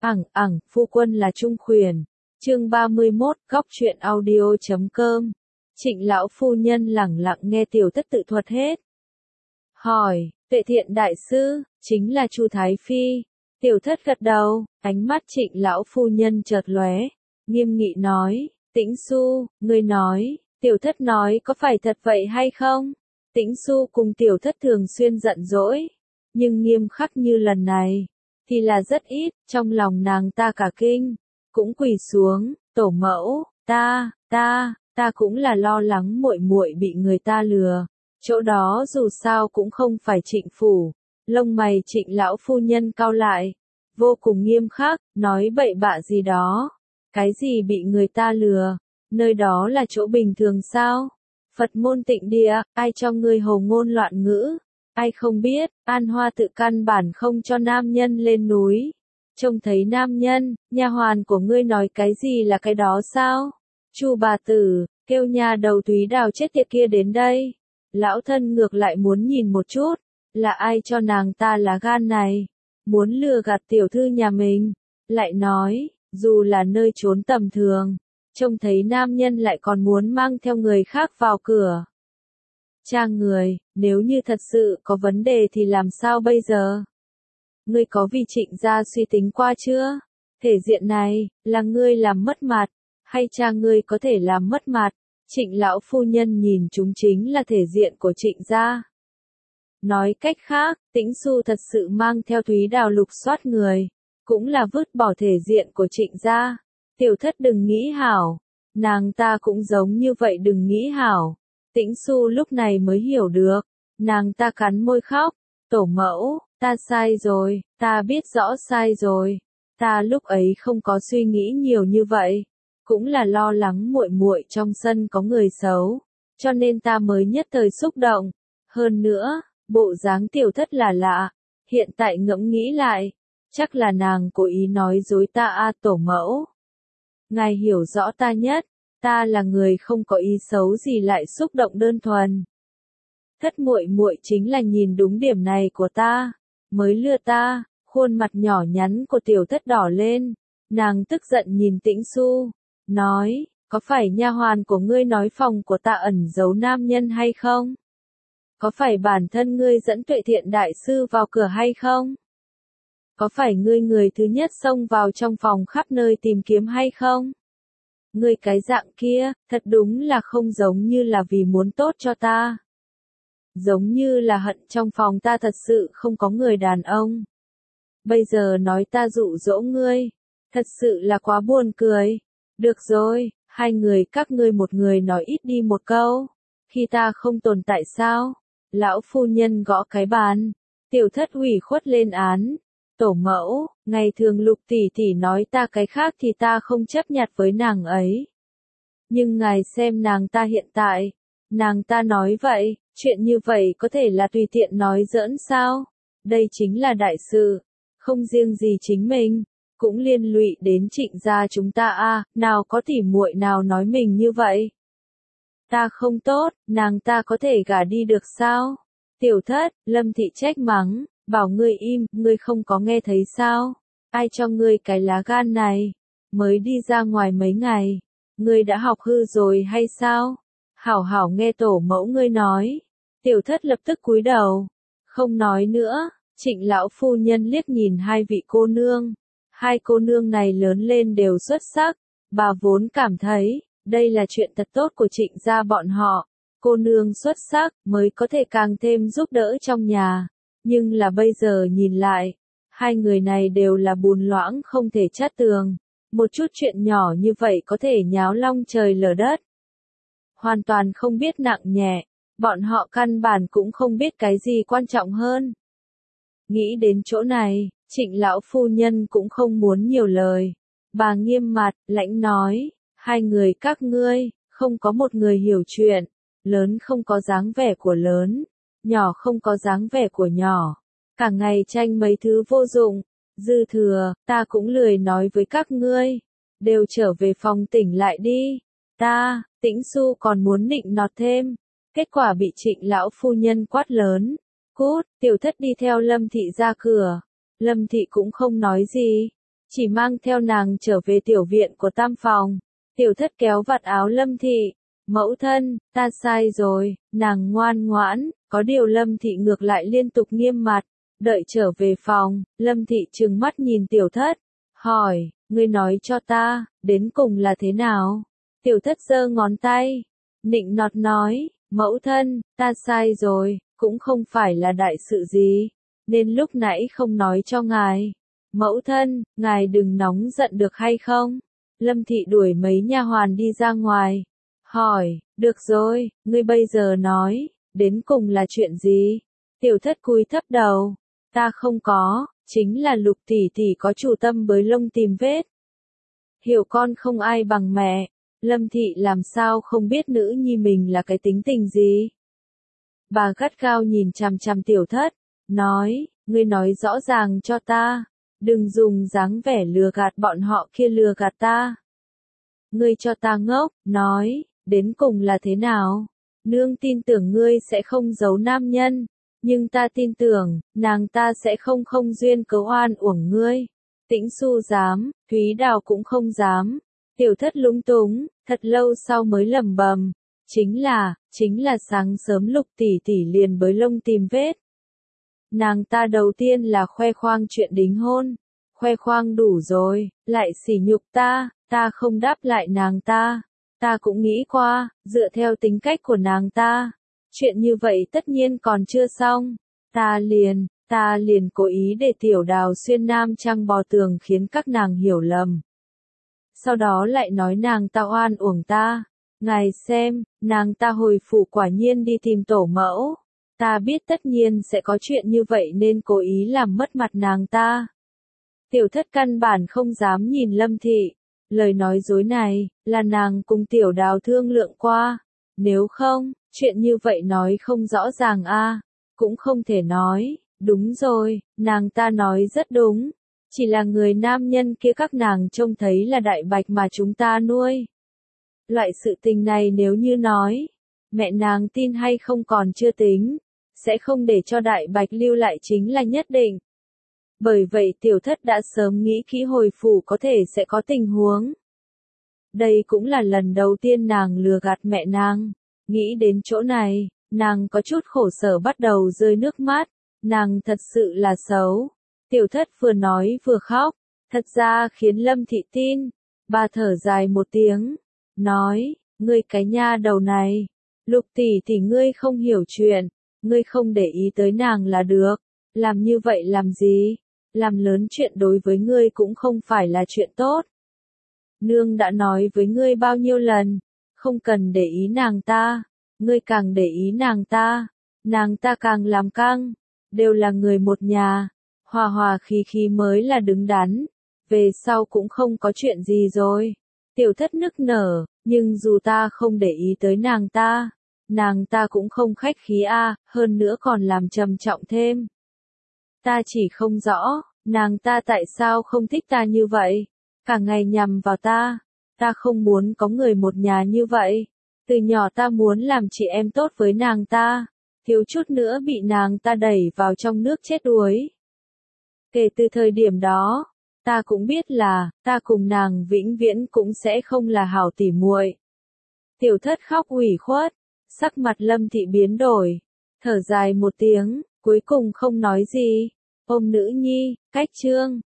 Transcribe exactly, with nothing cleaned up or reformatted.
Ẳng ẳng, phu quân là trung khuyển. Chương ba mươi mốt, góc truyện audio chấm com. Trịnh lão phu nhân lẳng lặng nghe tiểu thất tự thuật hết. Hỏi, Tuệ Thiện đại sư, chính là Chu Thái Phi. Tiểu thất gật đầu, ánh mắt Trịnh lão phu nhân chợt lóe, nghiêm nghị nói, Tĩnh Xu, ngươi nói, tiểu thất nói có phải thật vậy hay không? Tĩnh Xu cùng tiểu thất thường xuyên giận dỗi, nhưng nghiêm khắc như lần này, thì là rất ít, trong lòng nàng ta cả kinh, cũng quỳ xuống, tổ mẫu, ta, ta, ta cũng là lo lắng muội muội bị người ta lừa, chỗ đó dù sao cũng không phải Trịnh phủ. Lông mày Trịnh lão phu nhân cau lại, vô cùng nghiêm khắc, nói bậy bạ gì đó, cái gì bị người ta lừa, nơi đó là chỗ bình thường sao? Phật môn tịnh địa, ai cho ngươi hồ ngôn loạn ngữ? Ai không biết, An Hoa tự căn bản không cho nam nhân lên núi. Trông thấy nam nhân, nha hoàn của ngươi nói cái gì là cái đó sao? Chu bà tử, kêu nhà đầu túy đào chết tiệt kia đến đây. Lão thân ngược lại muốn nhìn một chút, là ai cho nàng ta lá gan này? Muốn lừa gạt tiểu thư nhà mình. Lại nói, dù là nơi trốn tầm thường, trông thấy nam nhân lại còn muốn mang theo người khác vào cửa. Cha người, nếu như thật sự có vấn đề thì làm sao bây giờ? Ngươi có vì Trịnh gia suy tính qua chưa? Thể diện này, là ngươi làm mất mặt, hay cha ngươi có thể làm mất mặt? Trịnh lão phu nhân nhìn chúng chính là thể diện của Trịnh gia. Nói cách khác, Tĩnh Xu thật sự mang theo Thúy Đào lục soát người, cũng là vứt bỏ thể diện của Trịnh gia. Tiểu thất đừng nghĩ hảo, nàng ta cũng giống như vậy đừng nghĩ hảo. Tĩnh Xu lúc này mới hiểu được, nàng ta cắn môi khóc, tổ mẫu, ta sai rồi, ta biết rõ sai rồi, ta lúc ấy không có suy nghĩ nhiều như vậy, cũng là lo lắng muội muội trong sân có người xấu, cho nên ta mới nhất thời xúc động. Hơn nữa, bộ dáng tiểu thất là lạ, hiện tại ngẫm nghĩ lại, chắc là nàng cố ý nói dối ta a tổ mẫu. Ngài hiểu rõ ta nhất, ta là người không có ý xấu gì lại xúc động đơn thuần. Thất muội muội chính là nhìn đúng điểm này của ta, mới lừa ta. Khuôn mặt nhỏ nhắn của tiểu thất đỏ lên, nàng tức giận nhìn Tĩnh Xu, nói, có phải nha hoàn của ngươi nói phòng của ta ẩn giấu nam nhân hay không? Có phải bản thân ngươi dẫn Tuệ Thiện đại sư vào cửa hay không? Có phải ngươi người thứ nhất xông vào trong phòng khắp nơi tìm kiếm hay không? Ngươi cái dạng kia, thật đúng là không giống như là vì muốn tốt cho ta. Giống như là hận trong phòng ta thật sự không có người đàn ông. Bây giờ nói ta dụ dỗ ngươi, thật sự là quá buồn cười. Được rồi, hai người các ngươi một người nói ít đi một câu. Khi ta không tồn tại sao? Lão phu nhân gõ cái bàn. Tiểu thất ủy khuất lên án. Tổ mẫu, ngày thường Lục tỷ tỷ nói ta cái khác thì ta không chấp nhặt với nàng ấy. Nhưng ngài xem nàng ta hiện tại. Nàng ta nói vậy, chuyện như vậy có thể là tùy tiện nói giỡn sao? Đây chính là đại sự. Không riêng gì chính mình, cũng liên lụy đến Trịnh gia chúng ta a, nào có tỉ muội nào nói mình như vậy. Ta không tốt, nàng ta có thể gả đi được sao? Tiểu thất, Lâm thị trách mắng, bảo ngươi im, ngươi không có nghe thấy sao? Ai cho ngươi cái lá gan này? Mới đi ra ngoài mấy ngày, ngươi đã học hư rồi hay sao? Hảo hảo nghe tổ mẫu ngươi nói. Tiểu thất lập tức cúi đầu, không nói nữa. Trịnh lão phu nhân liếc nhìn hai vị cô nương. Hai cô nương này lớn lên đều xuất sắc. Bà vốn cảm thấy, đây là chuyện thật tốt của Trịnh gia bọn họ. Cô nương xuất sắc, mới có thể càng thêm giúp đỡ trong nhà. Nhưng là bây giờ nhìn lại, hai người này đều là bùn loãng không thể chát tường. Một chút chuyện nhỏ như vậy có thể nháo long trời lở đất. Hoàn toàn không biết nặng nhẹ. Bọn họ căn bản cũng không biết cái gì quan trọng hơn. Nghĩ đến chỗ này, Trịnh lão phu nhân cũng không muốn nhiều lời. Bà nghiêm mặt, lãnh nói, hai người các ngươi, không có một người hiểu chuyện, lớn không có dáng vẻ của lớn, nhỏ không có dáng vẻ của nhỏ, cả ngày tranh mấy thứ vô dụng, dư thừa, ta cũng lười nói với các ngươi, đều trở về phòng tỉnh lại đi. Ta, Tĩnh Xu còn muốn nịnh nọt thêm, kết quả bị Trịnh lão phu nhân quát lớn. Cút, tiểu thất đi theo Lâm thị ra cửa. Lâm thị cũng không nói gì, chỉ mang theo nàng trở về tiểu viện của tam phòng. Tiểu thất kéo vạt áo Lâm Thị, mẫu thân, ta sai rồi, nàng ngoan ngoãn, có điều Lâm Thị ngược lại liên tục nghiêm mặt. Đợi trở về phòng, Lâm Thị trừng mắt nhìn tiểu thất, hỏi, ngươi nói cho ta, đến cùng là thế nào? Tiểu thất giơ ngón tay, nịnh nọt nói, mẫu thân, ta sai rồi, cũng không phải là đại sự gì, nên lúc nãy không nói cho ngài. Mẫu thân, ngài đừng nóng giận được hay không? Lâm Thị đuổi mấy nha hoàn đi ra ngoài, hỏi, được rồi, ngươi bây giờ nói, đến cùng là chuyện gì? Tiểu thất cúi thấp đầu, ta không có, chính là Lục tỷ tỷ có chủ tâm bới lông tìm vết. Hiểu con không ai bằng mẹ, Lâm Thị làm sao không biết nữ nhi mình là cái tính tình gì. Bà gắt gao nhìn chằm chằm tiểu thất, nói, ngươi nói rõ ràng cho ta, đừng dùng dáng vẻ lừa gạt bọn họ kia lừa gạt ta. Ngươi cho ta ngốc, nói, đến cùng là thế nào? Nương tin tưởng ngươi sẽ không giấu nam nhân, nhưng ta tin tưởng, nàng ta sẽ không không duyên cớ oan uổng ngươi. Tĩnh Xu dám, Thúy Đào cũng không dám. Tiểu thất lúng túng, thật lâu sau mới lẩm bẩm, chính là, chính là sáng sớm Lục tỷ tỷ liền bới lông tìm vết. Nàng ta đầu tiên là khoe khoang chuyện đính hôn, khoe khoang đủ rồi, lại sỉ nhục ta, ta không đáp lại nàng ta. Ta cũng nghĩ qua, dựa theo tính cách của nàng ta, chuyện như vậy tất nhiên còn chưa xong. Ta liền, ta liền cố ý để Tiểu Đào xuyên nam trang bò tường khiến các nàng hiểu lầm. Sau đó lại nói nàng ta oan uổng ta. Ngài xem, nàng ta hồi phủ quả nhiên đi tìm tổ mẫu. Ta biết tất nhiên sẽ có chuyện như vậy nên cố ý làm mất mặt nàng ta. Tiểu thất căn bản không dám nhìn Lâm Thị. Lời nói dối này, là nàng cùng Tiểu Đào thương lượng qua. Nếu không, chuyện như vậy nói không rõ ràng a, cũng không thể nói. Đúng rồi, nàng ta nói rất đúng. Chỉ là người nam nhân kia các nàng trông thấy là đại bạch mà chúng ta nuôi. Loại sự tình này nếu như nói, mẹ nàng tin hay không còn chưa tính, sẽ không để cho đại bạch lưu lại chính là nhất định. Bởi vậy tiểu thất đã sớm nghĩ kỹ hồi phủ có thể sẽ có tình huống. Đây cũng là lần đầu tiên nàng lừa gạt mẹ nàng. Nghĩ đến chỗ này, nàng có chút khổ sở bắt đầu rơi nước mắt. Nàng thật sự là xấu. Tiểu thất vừa nói vừa khóc, thật ra khiến Lâm Thị tin. Bà thở dài một tiếng, nói, ngươi cái nha đầu này, Lục tỷ tỷ ngươi không hiểu chuyện, ngươi không để ý tới nàng là được, làm như vậy làm gì, làm lớn chuyện đối với ngươi cũng không phải là chuyện tốt. Nương đã nói với ngươi bao nhiêu lần, không cần để ý nàng ta, ngươi càng để ý nàng ta, nàng ta càng làm căng, đều là người một nhà. Hòa hòa khí khí mới là đứng đắn, về sau cũng không có chuyện gì rồi. Tiểu thất nức nở, nhưng dù ta không để ý tới nàng ta, nàng ta cũng không khách khí a, hơn nữa còn làm trầm trọng thêm. Ta chỉ không rõ, nàng ta tại sao không thích ta như vậy, cả ngày nhằm vào ta, ta không muốn có người một nhà như vậy. Từ nhỏ ta muốn làm chị em tốt với nàng ta, thiếu chút nữa bị nàng ta đẩy vào trong nước chết đuối. Kể từ thời điểm đó, ta cũng biết là, ta cùng nàng vĩnh viễn cũng sẽ không là hảo tỉ muội. Tiểu thất khóc ủy khuất, sắc mặt Lâm Thị biến đổi, thở dài một tiếng, cuối cùng không nói gì, ôm nữ nhi, cách trương.